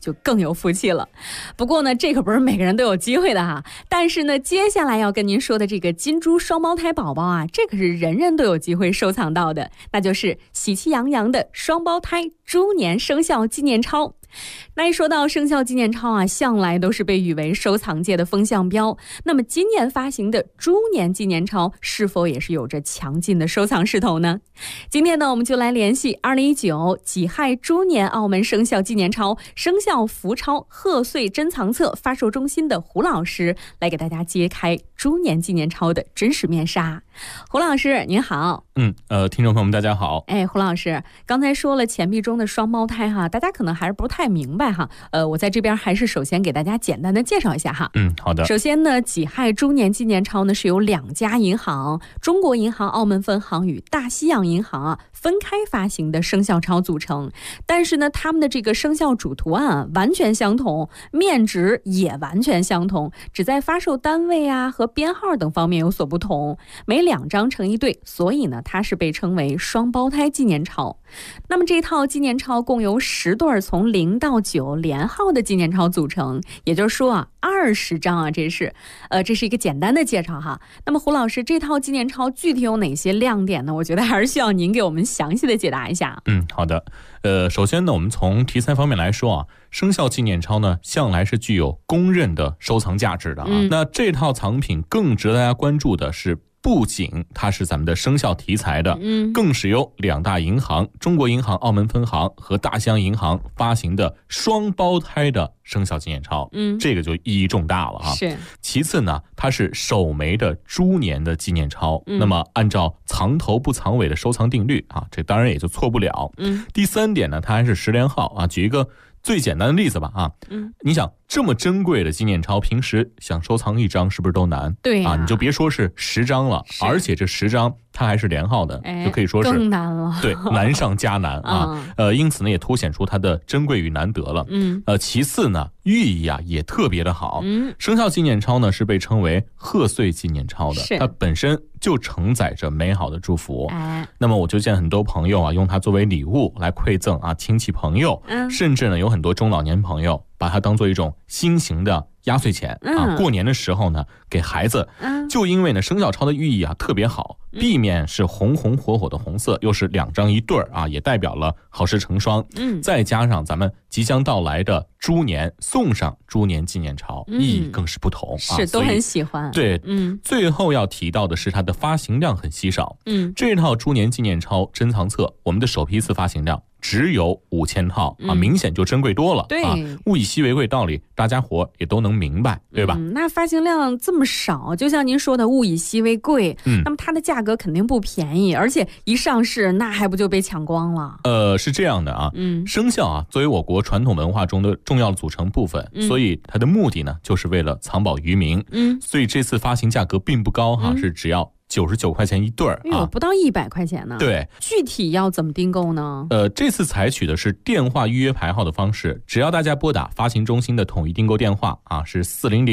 就更有福气了。不过呢，这可不是每个人都有机会的哈。但是呢，接下来要跟您说的这个金猪双胞胎宝宝啊，这可是人人都有机会收藏到的，那就是喜气洋洋的双胞胎猪年生肖纪念钞。那一说到生肖纪念钞啊，向来都是被誉为收藏界的风向标。那么今年发行的猪年纪念钞是否也是有着强劲的收藏势头呢？今天呢，我们就来联系2019己亥猪年澳门生肖纪念钞生肖福钞贺岁珍藏册发售中心的胡老师，来给大家揭开猪年纪念钞的真实面纱。胡老师您好。 听众朋友们大家好。 胡老师，刚才说了钱币中的双胞胎哈，大家可能还是不太明白哈。我在这边还是首先给大家简单的介绍一下哈。 好的。 首先呢，己亥猪年纪念钞呢是由2家银行，中国银行澳门分行与大西洋银行啊分开发行的生肖钞组成。但是呢，他们的这个生肖主图案完全相同，面值也完全相同，只在发售单位啊和编号等方面有所不同。每2张成一对，所以呢，它是被称为双胞胎纪念钞。那么这套纪念钞共由10对从0到9连号的纪念钞组成，也就是说啊，20张啊，这是一个简单的介绍哈。那么胡老师，这套纪念钞具体有哪些亮点呢？我觉得还是需要您给我们详细的解答一下。 好的。首先呢，我们从题材方面来说啊，生肖纪念钞呢向来是具有公认的收藏价值的啊。那这套藏品更值得大家关注的是，不仅它是咱们的生肖题材的，更是由2大银行，中国银行澳门分行和大西洋银行发行的双胞胎的生肖纪念钞，这个就意义重大了哈。 是。 其次呢，它是首枚的猪年的纪念钞，那么按照藏头不藏尾的收藏定律啊，这当然也就错不了。第3点呢，它还是10连号啊。举一个最简单的例子吧啊，你想这么珍贵的纪念钞，平时想收藏1张是不是都难？ 对啊，你就别说是10张了，而且这10张它还是连号的，就可以说是更难了。 对，难上加难啊。因此呢，也凸显出它的珍贵与难得了。其次呢，寓意啊也特别的好。生肖纪念钞呢是被称为贺岁纪念钞的，它本身就承载着美好的祝福。那么我就见很多朋友啊用它作为礼物来馈赠啊亲戚朋友，甚至呢有很多中老年朋友把它当做一种新型的压岁钱啊，过年的时候呢给孩子。就因为呢生肖钞的寓意啊特别好，避免是红红火火的红色，又是2张一对啊，也代表了好事成双。再加上咱们即将到来的猪年，送上猪年纪念钞，意义更是不同啊， 是都很喜欢。 对，最后要提到的是它的发行量很稀少。这套猪年纪念钞珍藏册，我们的首批次发行量只有5000套啊，明显就珍贵多了。 对， 物以稀为贵道理，大家伙也都能明白，对吧？ 那发行量这么少，就像您说的物以稀为贵，那么它的价格肯定不便宜，而且一上市那还不就被抢光了？ 是这样的啊，生肖啊作为我国传统文化中的重要组成部分，所以它的目的呢就是为了藏宝于民。所以这次发行价格并不高哈，是只要99块钱一对啊， 不到100块钱呢。 对，具体要怎么订购呢？ 这次采取的是电话预约排号的方式，只要大家拨打发行中心的统一订购电话啊，是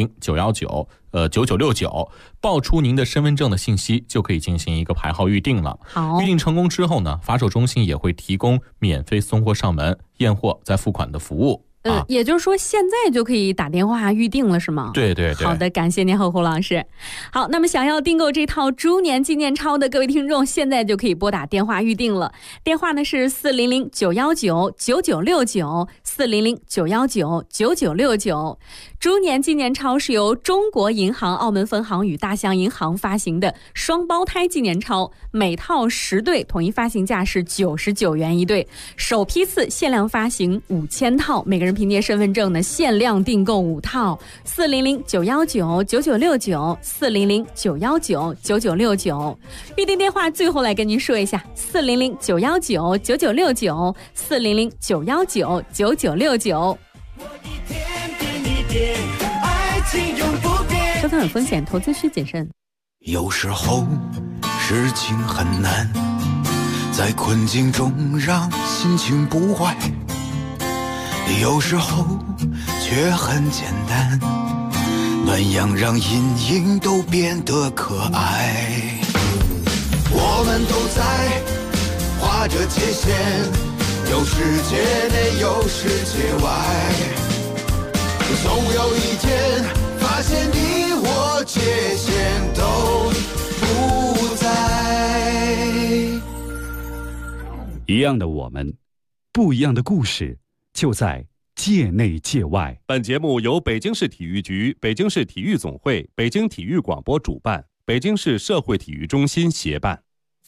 400-919-9969，报出您的身份证的信息，就可以进行一个排号预定了。 好， 预定成功之后呢，发售中心也会提供免费送货上门、验货再付款的服务。 也就是说现在就可以打电话预定了是吗？ 对对对。 好的，感谢您胡老师。好，那么想要订购这套猪年纪念钞的各位听众，现在就可以拨打电话预定了。电话呢是400-919-9969，400-919-9969。猪年纪念钞是由中国银行澳门分行与大西洋银行发行的双胞胎纪念钞，每套10对，统一发行价是99元一对，首批次限量发行5000套，每个人凭借身份证呢限量订购5套。400-919-9969，400-919-9969。预定电话最后来跟您说一下，400-919-9969，400-919-9969。收藏有风险，投资需谨慎。 有时候事情很难，在困境中让心情不坏，有时候却很简单，暖阳让阴影都变得可爱。我们都在画着界限，有世界内有世界外， 样的我们，不一样的故事，就在界内界外。 本节目由北京市体育局、北京市体育总会、北京体育广播主办，北京市社会体育中心协办。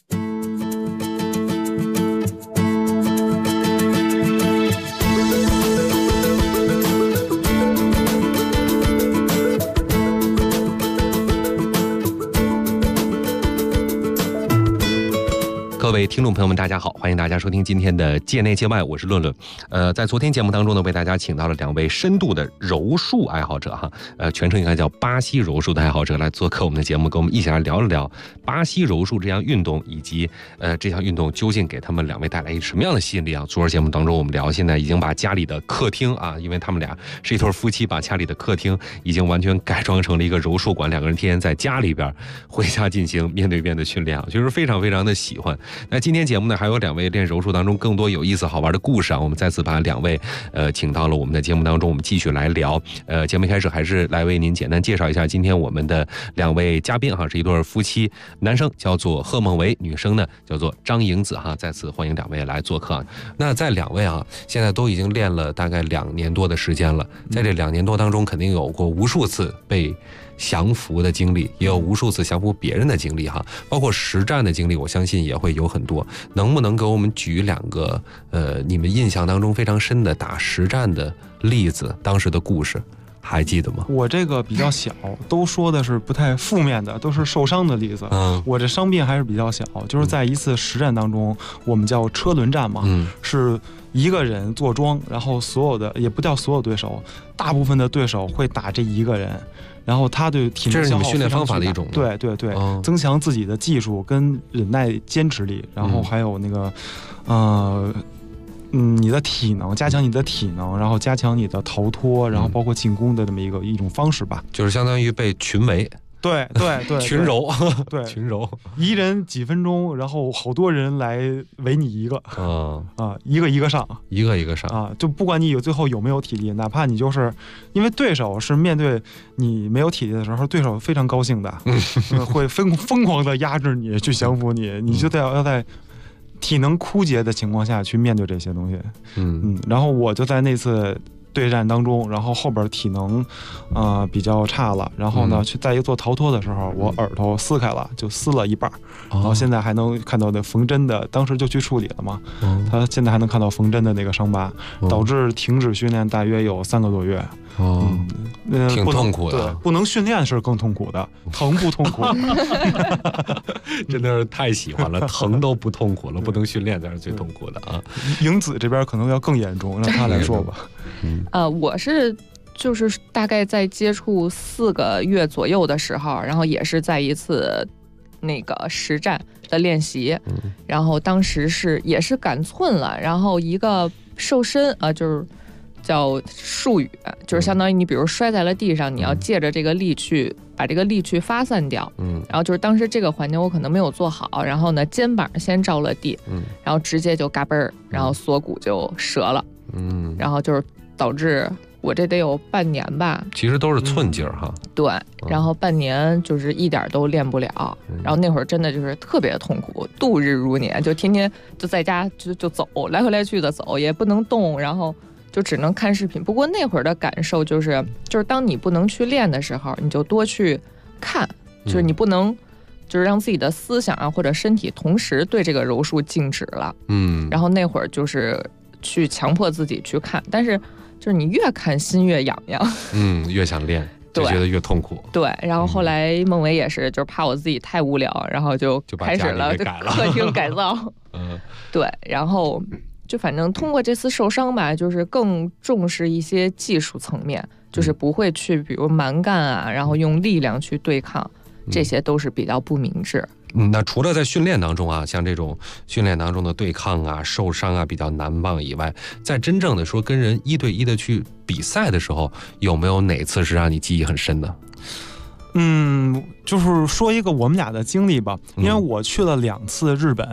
各位听众朋友们，大家好，欢迎大家收听今天的界内界外，我是论论。在昨天节目当中呢，为大家请到了2位深度的柔术爱好者哈，全称应该叫巴西柔术的爱好者来做客我们的节目，跟我们一起来聊一聊巴西柔术这项运动，以及这项运动究竟给他们2位带来什么样的吸引力啊？昨儿节目当中我们聊，现在已经把家里的客厅啊，因为他们俩是一对夫妻，把家里的客厅已经完全改装成了一个柔术馆，2个人天天在家里边回家进行面对面的训练啊，就是非常非常的喜欢。那今天节目呢，还有2位练柔术当中更多有意思好玩的故事啊，我们再次把2位请到了我们的节目当中，我们继续来聊。节目开始还是来为您简单介绍一下今天我们的2位嘉宾哈，是一对夫妻，男生叫做贺梦维，女生呢叫做张颖子哈，再次欢迎2位来做客。那在2位啊，现在都已经练了大概2年多的时间了，在这2年多当中，肯定有过无数次被降服的经历，也有无数次降服别人的经历哈，包括实战的经历，我相信也会有很多。能不能给我们举2个你们印象当中非常深的打实战的例子，当时的故事还记得吗？ 我这个比较小，都说的是不太负面的，都是受伤的例子。我这伤病还是比较小，就是在一次实战当中，我们叫车轮战嘛，是一个人坐庄，然后所有的也不叫所有对手，大部分的对手会打这一个人。然后他对体能消耗非常巨大，这是你们训练方法的一种。对对对，增强自己的技术跟忍耐坚持力，然后还有那个你的体能，加强你的体能，然后加强你的逃脱，然后包括进攻的这么一种方式吧， 就是相当于被群围。对对对， 群柔， 对群柔， 一人几分钟，然后好多人来围你一个，一个一个上， 一个一个上啊，就不管你最后有没有体力，哪怕你就是因为对手是面对你没有体力的时候，对手非常高兴的，会疯狂的压制你，去降服你，你就要在体能枯竭的情况下去面对这些东西，然后我就在那次对战当中，然后后边体能比较差了，然后呢在一做逃脱的时候，我耳朵撕开了，就撕了一半，然后现在还能看到那缝针的，当时就去处理了嘛，他现在还能看到缝针的那个伤疤，导致停止训练大约有3个多月。 挺痛苦的。 对，不能训练是更痛苦的，疼不痛苦？ 真的是太喜欢了，疼都不痛苦了，不能训练才是最痛苦的啊。 颖子这边可能要更严重，让他来说吧。 我是就是大概在接触4个月左右的时候，然后也是在一次那个实战的练习，然后当时也是赶寸了，然后一个瘦身就是叫术语，就是相当于你比如摔在了地上，你要借着这个力去把这个力去发散掉，然后就是当时这个环节我可能没有做好，然后呢肩膀先着了地，然后直接就嘎嘣儿，然后锁骨就折了，然后就是导致我这得有半年吧， 其实都是寸劲儿哈。 对，然后半年就是一点都练不了，然后那会儿真的就是特别痛苦，度日如年，就天天就在家就走，来回来去的走，也不能动，然后就只能看视频。不过那会儿的感受就是当你不能去练的时候，你就多去看，就是你不能就是让自己的思想啊或者身体同时对这个柔术静止了。然后那会儿就是去强迫自己去看，但是就是你越看心越痒痒， 越想练，就觉得越痛苦。 对，然后后来孟伟也是，就是怕我自己太无聊，然后就开始了客厅改造。对，然后就反正通过这次受伤吧，就是更重视一些技术层面，就是不会去比如蛮干啊，然后用力量去对抗，这些都是比较不明智。 那除了在训练当中啊，像这种训练当中的对抗啊、受伤啊比较难忘以外，在真正的说跟人1对1的去比赛的时候，有没有哪次是让你记忆很深的？ 就是说一个我们俩的经历吧，因为我去了2次日本，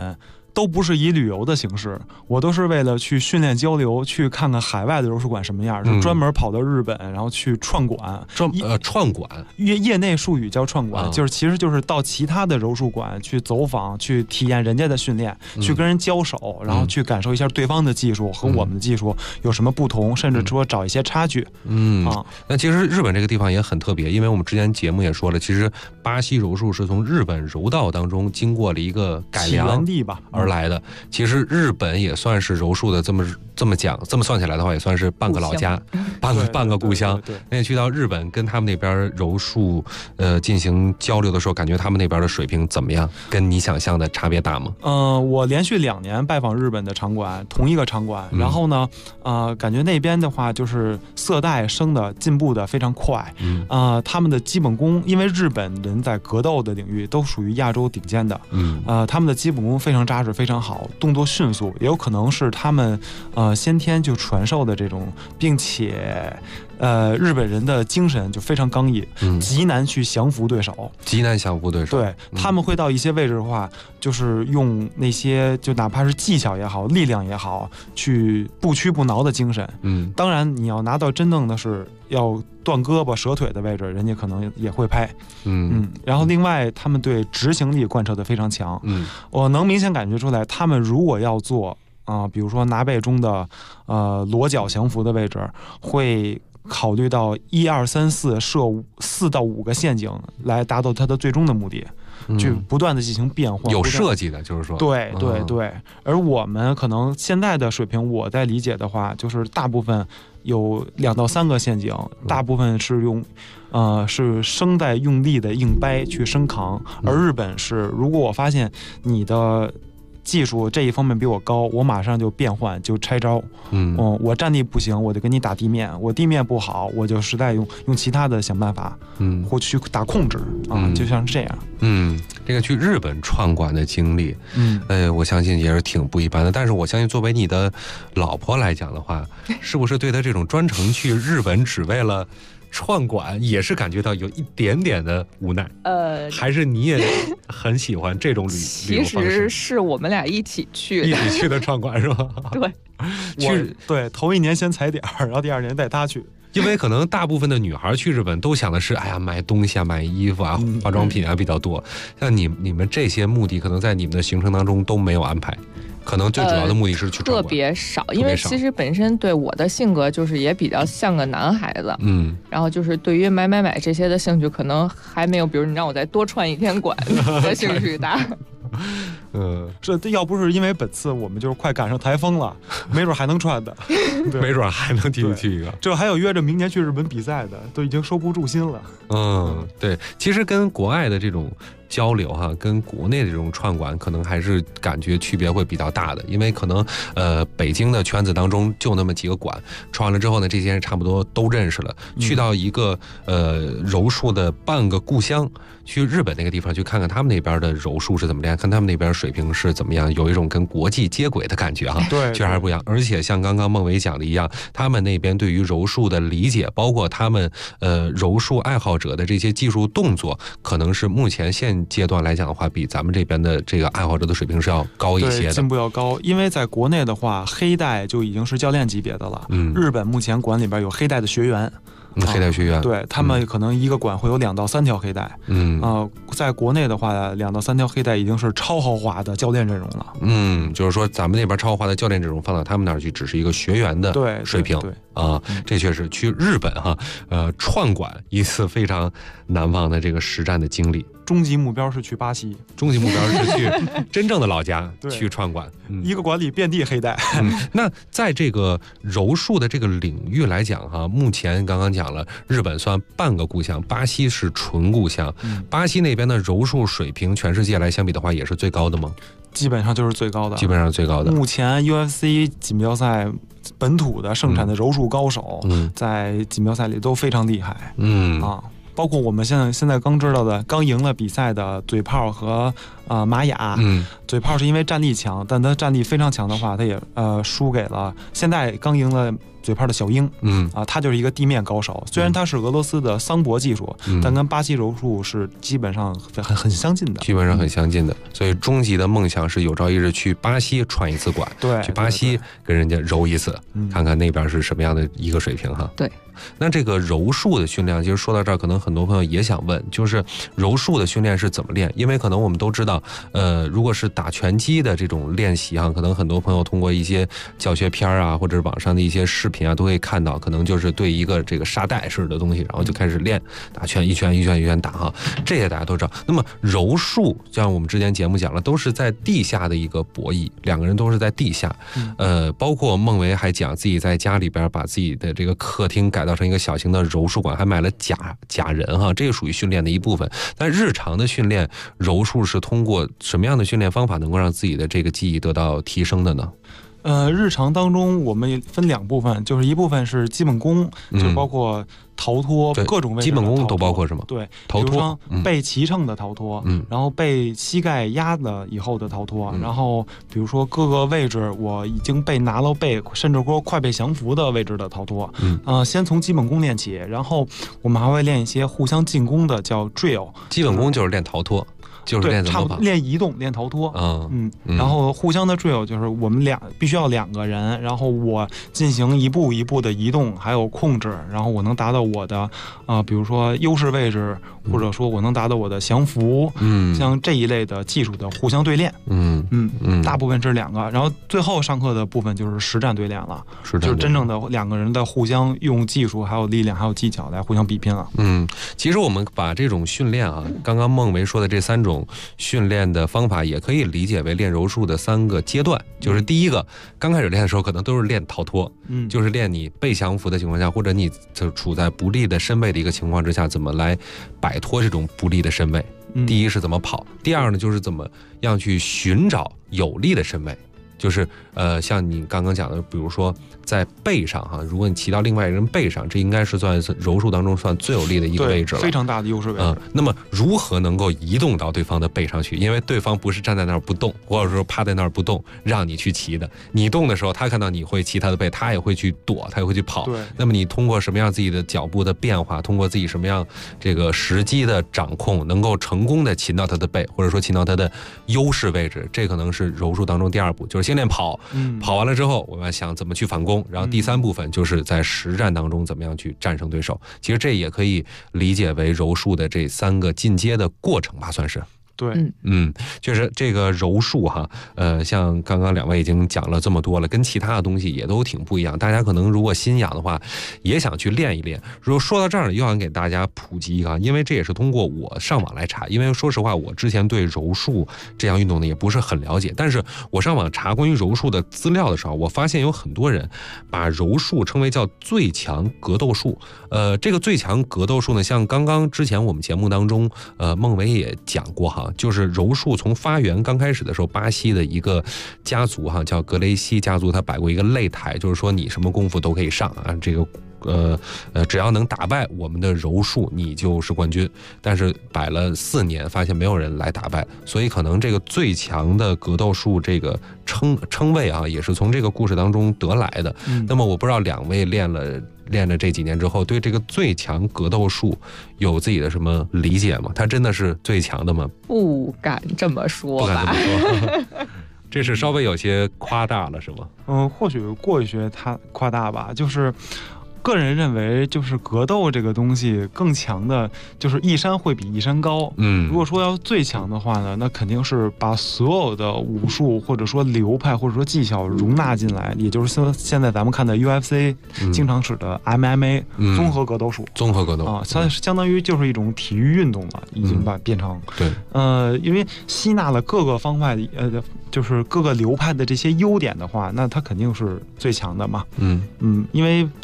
都不是以旅游的形式，我都是为了去训练交流，去看看海外的柔术馆什么样，就专门跑到日本，然后去串馆。 串馆， 业内术语叫串馆，其实就是到其他的柔术馆去走访，去体验人家的训练，去跟人交手，然后去感受一下对方的技术和我们的技术有什么不同，甚至说找一些差距。 那其实日本这个地方也很特别，因为我们之前节目也说了，其实巴西柔术是从日本柔道当中经过了一个改良起源地吧而来的。其实日本也算是柔术的这么讲，这么算起来的话，也算是半个老家，半个故乡。那你去到日本跟他们那边柔术进行交流的时候，感觉他们那边的水平怎么样？跟你想象的差别大吗？ 我连续2年拜访日本的场馆，同一个场馆，然后呢，感觉那边的话就是色带升的进步的非常快。他们的基本功，因为日本人在格斗的领域都属于亚洲顶尖的。他们的基本功非常扎实，非常好，动作迅速，也有可能是他们先天就传授的这种，并且日本人的精神就非常刚毅，极难去降服对手，对，他们会到一些位置的话，就是用那些就哪怕是技巧也好，力量也好，去不屈不挠的精神。当然你要拿到真正的是要断胳膊折腿的位置，人家可能也会拍。然后另外他们对执行力贯彻的非常强。我能明显感觉出来，他们如果要做比如说拿背中的裸脚降服的位置，会考虑到1、2、3、4设4到5个陷阱来达到它的最终的目的，去不断的进行变化， 有设计的，就是说， 对。而我们可能现在的水平，我在理解的话，就是大部分有2到3个陷阱，大部分是用是生带用力的硬掰去生扛，而日本是，如果我发现你的技术这一方面比我高，我马上就变换，就拆招。我站地不行，我就跟你打地面；我地面不好，我就实在用其他的想办法，或去打控制就像是这样。 这个去日本串馆的经历，我相信也是挺不一般的。但是我相信，作为你的老婆来讲的话，是不是对她这种专程去日本只为了串馆也是感觉到有一点点的无奈？还是你也很喜欢这种旅游方式？ 其实是我们俩一起去的串馆是吧？ 对， 对，头1年先踩点儿，然后第2年带他去。 因为可能大部分的女孩去日本都想的是，哎呀，买东西啊，买衣服啊，化妆品啊比较多。像你们这些目的，可能在你们的行程当中都没有安排。可能最主要的目的是去特别少，因为其实本身对我的性格就是也比较像个男孩子，然后就是对于买这些的兴趣可能还没有，比如你让我再多串1天馆的兴趣大。 这要不是因为本次我们就是快赶上台风了，没准还能串的， 没准还能继续去一个。 这还有约着明年去日本比赛的，都已经收不住心了。 对，其实跟国外的这种交流跟国内的这种串馆可能还是感觉区别会比较大的，因为可能北京的圈子当中就那么几个馆，串完了之后呢，这些人差不多都认识了。去到一个柔术的半个故乡，去日本那个地方去看看他们那边的柔术是怎么样，看他们那边水平是怎么样，有一种跟国际接轨的感觉对， 确实还是不一样。而且像刚刚孟伟讲的一样，他们那边对于柔术的理解，包括他们柔术爱好者的这些技术动作，可能是目前现阶段来讲的话，比咱们这边的这个爱好者的水平是要高一些的， 进步要高。因为在国内的话，黑带就已经是教练级别的了。日本目前馆里边有黑带的学员。 黑带学员， 对，他们可能一个馆会有2到3条黑带。在国内的话2到3条黑带已经是超豪华的教练阵容了。 就是说咱们那边超豪华的教练阵容放到他们那儿去，只是一个学员的水平。 对这确实去日本串馆一次非常难忘的这个实战的经历。 终极目标是去巴西， 终极目标是去真正的老家去串馆。 一个馆里遍地黑带。 那在这个柔术的这个领域来讲目前刚刚讲了，日本算半个故乡，巴西是纯故乡。巴西那边的柔术水平，全世界来相比的话，也是最高的吗？ 基本上就是最高的， 基本上最高的。 目前 UFC 锦标赛本土的盛产的柔术高手，在锦标赛里都非常厉害。 包括我们现在刚知道的，刚赢了比赛的嘴炮和玛雅。嘴炮是因为战力强，但他战力非常强的话，他也输给了现在刚赢了嘴炮的小鹰。他就是一个地面高手，虽然他是俄罗斯的桑博技术，但跟巴西柔术是基本上很相近的， 所以终极的梦想是有朝一日去巴西传一次馆， 对， 去巴西跟人家揉一次，看看那边是什么样的一个水平哈。 对。 那这个柔术的训练，其实说到这儿，可能很多朋友也想问，就是柔术的训练是怎么练？因为可能我们都知道，如果是打拳击的这种练习啊，可能很多朋友通过一些教学片啊，或者是网上的一些视频啊，都可以看到，可能就是对一个这个沙袋式的东西，然后就开始练打拳，一拳打哈，这些大家都知道。那么柔术，像我们之前节目讲了，都是在地下的一个博弈，两个人都是在地下。包括孟维还讲自己在家里边把自己的这个客厅改造成一个小型的柔术馆，还买了假人哈，这个属于训练的一部分。但日常的训练柔术是通过什么样的训练方法能够让自己的这个技艺得到提升的呢？ 日常当中我们分2部分，就是一部分是基本功，就包括逃脱各种位置， 基本功都包括什么？ 对， 逃脱， 背齐秤的逃脱，然后背膝盖压了以后的逃脱，然后比如说各个位置我已经被拿到背，甚至说快被降服的位置的逃脱。先从基本功练起，然后我们还会练一些互相进攻的，叫 drill。 基本功就是练逃脱。就是练怎么跑， 练移动，练逃脱。然后互相的 drill 就是我们必须要2个人，然后我进行一步一步的移动，还有控制，然后我能达到我的比如说优势位置，或者说我能达到我的降服。像这一类的技术的互相对练。大部分是2个，然后最后上课的部分就是实战对练了，就是真正的2个人的互相用技术，还有力量，还有技巧来互相比拼了。 其实我们把这种训练啊，刚刚孟维说的这3种训练的方法也可以理解为练柔术的3个阶段。就是第一个，刚开始练的时候可能都是练逃脱，就是练你被降服的情况下，或者你就处在不利的身位的一个情况之下，怎么来摆脱这种不利的身位。第一是怎么跑，第二呢就是怎么样去寻找有利的身位。就是像你刚刚讲的，比如说在背上哈，如果你骑到另外一个人背上，这应该是算柔术当中算最有利的一个位置了， 非常大的优势位置。 那么如何能够移动到对方的背上去？因为对方不是站在那儿不动，或者说趴在那儿不动，让你去骑的。你动的时候，他看到你会骑他的背，他也会去躲，他也会去跑。 对。 那么你通过什么样自己的脚步的变化，通过自己什么样这个时机的掌控，能够成功的擒到他的背，或者说擒到他的优势位置，这可能是柔术当中第2步，就是先练跑。跑完了之后，我们要想怎么去反攻，然后第3部分就是在实战当中怎么样去战胜对手。其实这也可以理解为柔术的这3个进阶的过程吧，算是。 对， 就是这个柔术哈，像刚刚2位已经讲了这么多了，跟其他的东西也都挺不一样。大家可能如果心痒的话，也想去练一练。如果说到这儿，又想给大家普及一个，因为这也是通过我上网来查。因为说实话，我之前对柔术这样运动呢也不是很了解，但是我上网查关于柔术的资料的时候，我发现有很多人把柔术称为叫最强格斗术。这个最强格斗术呢，像刚刚之前我们节目当中，孟维也讲过哈。就是柔术从发源刚开始的时候，巴西的一个家族哈，叫格雷西家族，他摆过一个擂台，就是说你什么功夫都可以上啊，这个只要能打败我们的柔术，你就是冠军。但是摆了4年，发现没有人来打败，所以可能这个最强的格斗术这个称谓啊，也是从这个故事当中得来的。那么我不知道2位练了这几年之后，对这个最强格斗术有自己的什么理解吗？它真的是最强的吗？ 不敢这么说吧。 不敢这么说。这是稍微有些夸大了，是吗？ 或许过于些夸大吧，就是个人认为，就是格斗这个东西更强的，就是一山会比一山高。如果说要最强的话呢，那肯定是把所有的武术或者说流派或者说技巧容纳进来，也就是现在咱们看的 UFC 经常使的 MMA 综合格斗术。 综合格斗啊，它相当于就是一种体育运动了，已经变成。 对。 因为吸纳了各个方块就是各个流派的这些优点的话，那它肯定是最强的嘛。因为巴西柔术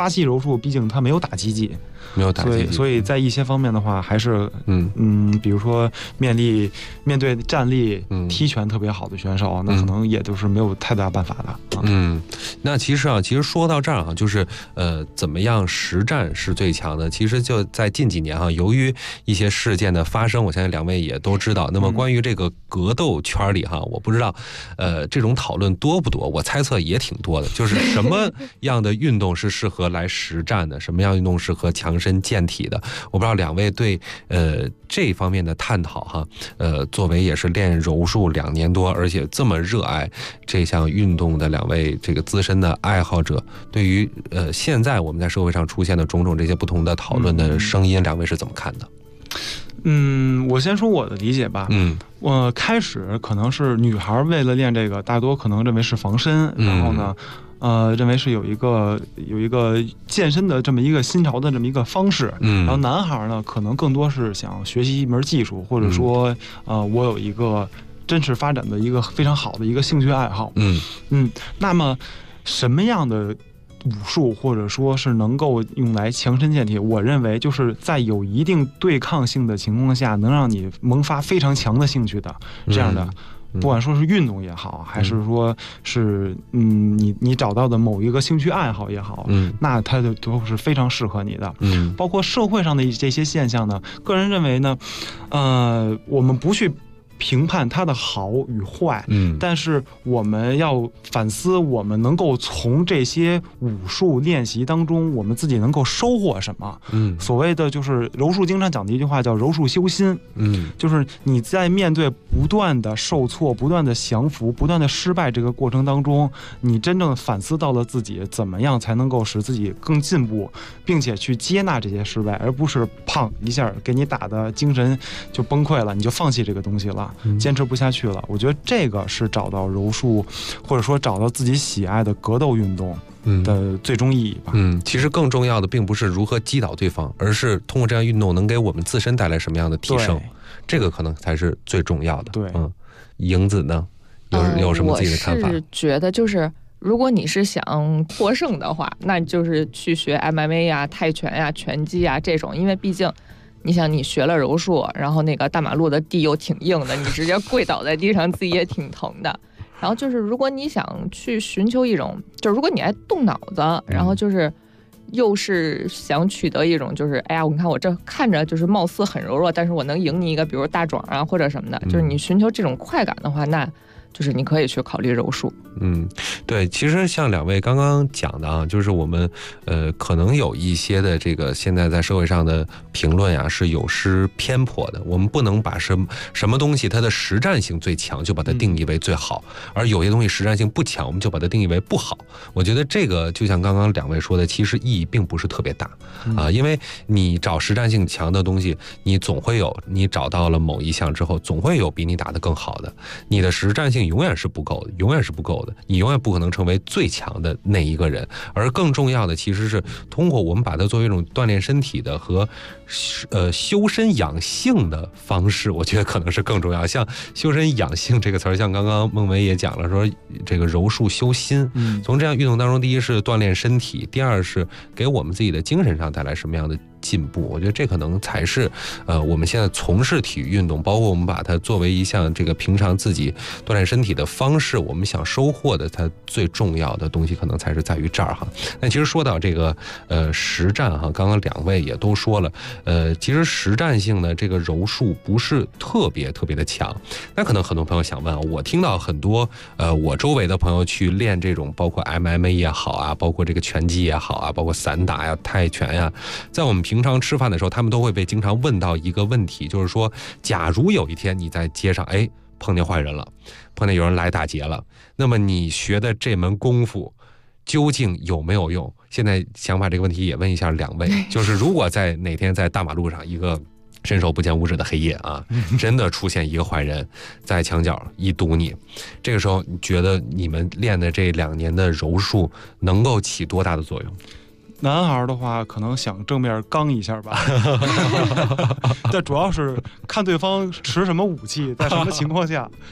术毕竟它没有打击技， 没有打击技， 所以在一些方面的话，还是比如说面对站立、踢拳特别好的选手，那可能也都是没有太大办法的。 那其实说到这儿就是怎么样实战是最强的？其实就在近几年由于一些事件的发生，我相信两位也都知道。那么关于这个格斗圈里我不知道这种讨论多不多，我猜测也挺多的。就是什么样的运动是适合来实战的，什么样的运动适合强身健体的？我不知道两位对这方面的探讨作为也是练柔术2年多，而且这么热爱这项运动的两位这个资深的爱好者，对于现在我们在社会上出现的种种这些不同的讨论的声音，两位是怎么看的？ 我先说我的理解吧。我开始可能是女孩为了练这个，大多可能认为是防身，然后呢，认为是有一个健身的这么一个新潮的这么一个方式。然后男孩呢，可能更多是想学习一门技术，或者说，我有一个真实发展的一个非常好的一个兴趣爱好。那么什么样的武术或者说是能够用来强身健体，我认为就是在有一定对抗性的情况下，能让你萌发非常强的兴趣的这样的，不管说是运动也好，还是说是你找到的某一个兴趣爱好也好，那它就都是非常适合你的。包括社会上的这些现象呢，个人认为呢，我们不去评判它的好与坏，但是我们要反思，我们能够从这些武术练习当中，我们自己能够收获什么。所谓的就是柔术经常讲的一句话叫柔术修心。就是你在面对不断的受挫、不断的降服、不断的失败这个过程当中，你真正反思到了自己怎么样才能够使自己更进步，并且去接纳这些失败，而不是砰一下给你打的精神就崩溃了，你就放弃这个东西了，坚持不下去了。我觉得这个是找到柔术或者说找到自己喜爱的格斗运动的最终意义吧。 其实更重要的并不是如何击倒对方，而是通过这样运动能给我们自身带来什么样的提升，这个可能才是最重要的。 对， 莹子呢，有什么自己的看法？ 我是觉得就是如果你是想获胜的话，那就是去学 MMA 呀、泰拳呀、拳击呀这种，因为毕竟你想你学了柔术，然后那个大马路的地又挺硬的，你直接跪倒在地上自己也挺疼的。然后就是如果你想去寻求一种，就是如果你爱动脑子，然后就是又是想取得一种就是哎呀，你看我这看着就是貌似很柔弱，但是我能赢你一个比如大壮啊或者什么的，就是你寻求这种快感的话，那就是你可以去考虑柔术。 对，其实像两位刚刚讲的就是我们可能有一些的这个现在在社会上的评论呀是有失偏颇的，我们不能把什么东西它的实战性最强就把它定义为最好，而有些东西实战性不强我们就把它定义为不好。我觉得这个就像刚刚两位说的，其实意义并不是特别大因为你找实战性强的东西，你总会有，你找到了某一项之后总会有比你打得更好的，你的实战性永远是不够的，永远是不够的，你永远不可能成为最强的那一个人。而更重要的其实是通过我们把它作为一种锻炼身体的和修身养性的方式，我觉得可能是更重要。像修身养性这个词儿，像刚刚孟维也讲了，说这个柔术修心，从这样运动当中，第一是锻炼身体，第二是给我们自己的精神上带来什么样的进步。我觉得这可能才是我们现在从事体育运动，包括我们把它作为一项这个平常自己锻炼身体的方式，我们想收获的它最重要的东西可能才是在于这儿哈。那其实说到这个实战哈，刚刚两位也都说了，其实实战性的这个柔术不是特别的强。那可能很多朋友想问，我听到很多我周围的朋友去练这种包括 MMA 也好啊，包括这个拳击也好啊，包括散打呀、泰拳呀，在我们平常吃饭的时候，他们都会被经常问到一个问题，就是说假如有一天你在街上碰见坏人了，碰见有人来打劫了，那么你学的这门功夫究竟有没有用？现在想把这个问题也问一下两位，就是如果在哪天在大马路上一个伸手不见五指的黑夜啊，真的出现一个坏人在墙角一堵你，这个时候你觉得你们练的这2年的柔术能够起多大的作用？ 男孩的话可能想正面刚一下吧但主要是看对方持什么武器，在什么情况下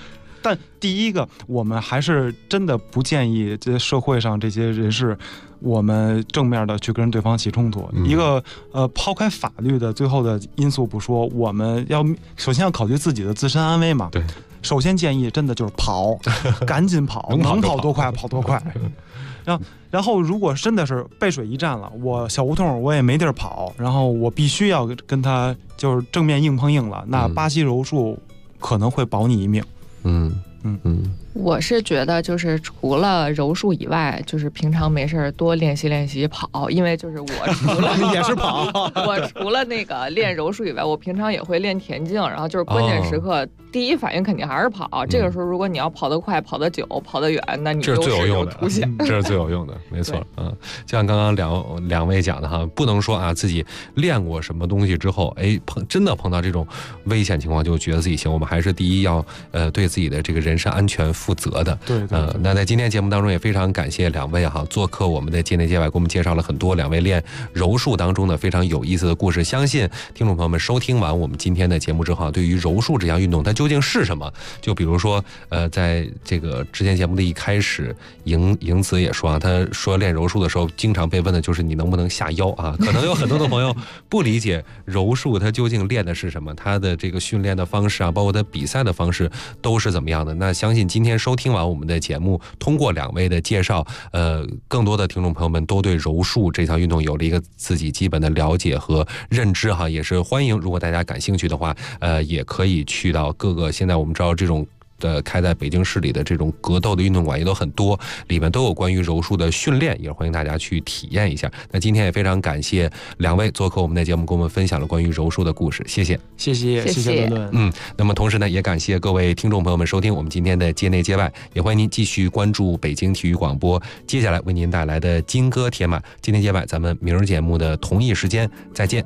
但第一个，我们还是真的不建议这社会上这些人士，我们正面的去跟对方起冲突。一个抛开法律的最后的因素不说，我们要首先要考虑自己的自身安危嘛。 对， 首先建议真的就是跑，赶紧跑，能跑多快跑多快。然后如果真的是背水一战了，我小胡同我也没地儿跑，然后我必须要跟他就是正面硬碰硬了，那巴西柔术可能会保你一命。 我是觉得就是除了柔术以外，就是平常没事多练习练习跑，因为就是我除了也是跑， 我除了那个练柔术以外，我平常也会练田径，然后就是关键时刻第一反应肯定还是跑。这个时候如果你要跑得快、跑得久、跑得远，那你这是最有用的，这是最有用的，没错。就像刚刚两位讲的哈，不能说啊自己练过什么东西之后，真的碰到这种危险情况就觉得自己行，我们还是第一要对自己的这个人身安全负责的。 对， 那在今天节目当中也非常感谢两位哈做客我们的界内界外，给我们介绍了很多两位练柔术当中的非常有意思的故事。相信听众朋友们收听完我们今天的节目之后，对于柔术这项运动它究竟是什么，就比如说在这个之前节目的一开始，莹子也说啊，他说练柔术的时候经常被问的就是你能不能下腰啊？可能有很多的朋友不理解柔术它究竟练的是什么，它的这个训练的方式啊，包括它比赛的方式都是怎么样的。那相信今天收听完我们的节目，通过两位的介绍，更多的听众朋友们都对柔术这项运动有了一个自己基本的了解和认知哈，也是欢迎如果大家感兴趣的话，也可以去到各个现在我们知道这种开在北京市里的这种格斗的运动馆也都很多，里面都有关于柔术的训练，也欢迎大家去体验一下。那今天也非常感谢两位做客我们的节目，跟我们分享了关于柔术的故事，谢谢伦伦。 那么同时呢，也感谢各位听众朋友们收听我们今天的界内界外，也欢迎您继续关注北京体育广播接下来为您带来的金戈铁马界内界外，咱们明儿节目的同一时间再见。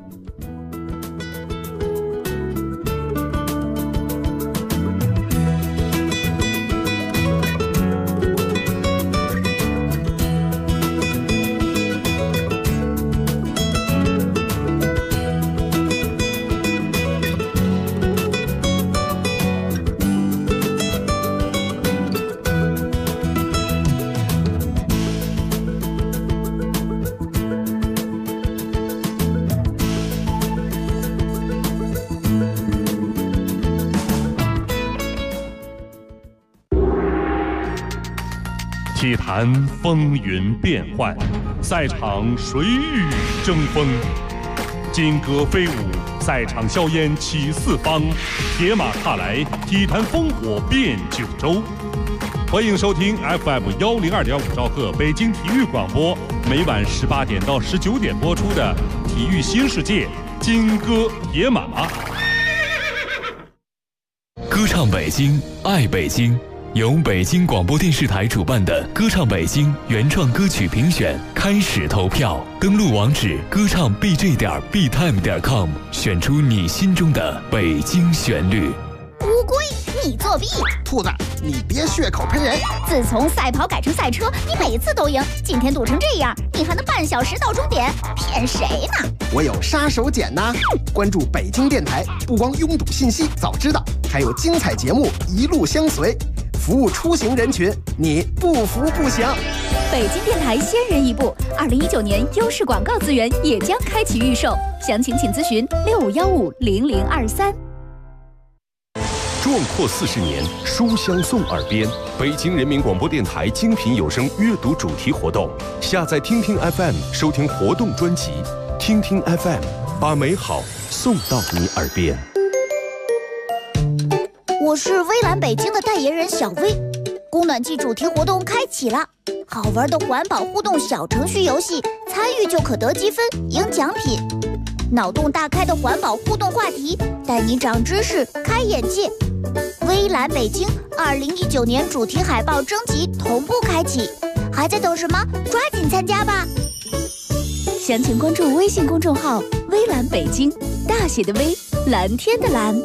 体坛风云变幻，赛场谁与争锋？金戈飞舞，赛场硝烟起四方，铁马踏来，体坛烽火遍九州。欢迎收听 FM102.5兆赫北京体育广播，每晚18点到19点播出的《体育新世界》金戈铁马。 歌唱北京，爱北京。由北京广播电视台主办的歌唱北京原创歌曲评选开始投票，登录网址歌唱 bj.btime.com， 选出你心中的北京旋律。 乌龟，你作弊！ 兔子，你别血口喷人！ 自从赛跑改成赛车，你每次都赢，今天堵成这样，你还能半小时到终点？骗谁呢？ 我有杀手锏呐！关注北京电台，不光拥堵信息早知道，还有精彩节目一路相随。服务出行人群，你不服不行。 北京电台先人一步，2019年优势广告资源也将开启预售，详情请咨询65150023。 壮阔40年，书香送耳边。北京人民广播电台精品有声阅读主题活动，下载听听 FM 收听活动专辑，听听 FM， 把美好送到你耳边。 我是微蓝北京的代言人小薇，供暖季主题活动开启了，好玩的环保互动小程序游戏，参与就可得积分赢奖品。脑洞大开的环保互动话题，带你长知识开眼界。微蓝北京2019年主题海报征集同步开启，还在等什么？抓紧参加吧！详情关注微信公众号微蓝北京，大写的微，蓝天的蓝。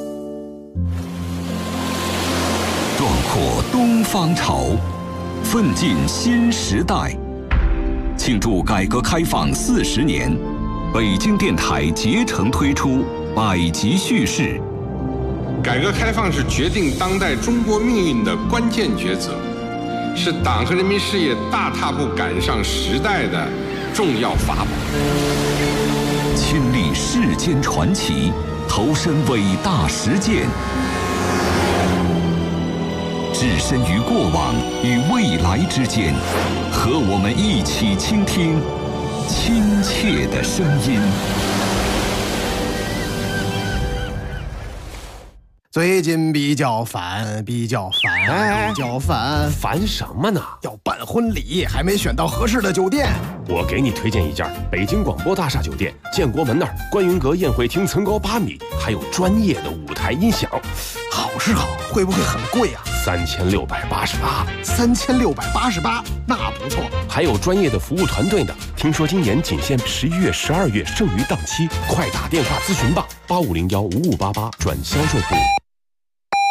壮阔东方潮，奋进新时代。庆祝改革开放40年，北京电台竭诚推出百集叙事， 改革开放是决定当代中国命运的关键抉择，是党和人民事业大踏步赶上时代的重要法宝。 亲历世间传奇，投身伟大实践，置身于过往与未来之间，和我们一起倾听亲切的声音。 最近比较烦， 烦什么呢？ 要办婚礼，还没选到合适的酒店。 我给你推荐一家北京广播大厦酒店，建国门那儿观云阁宴会厅层高8米，还有专业的舞台音响。 好是好，会不会很贵啊 ？3688。 3688，那不错。 还有专业的服务团队呢。听说今年仅限11月、12月剩余档期，快打电话咨询吧，85015588转销售部。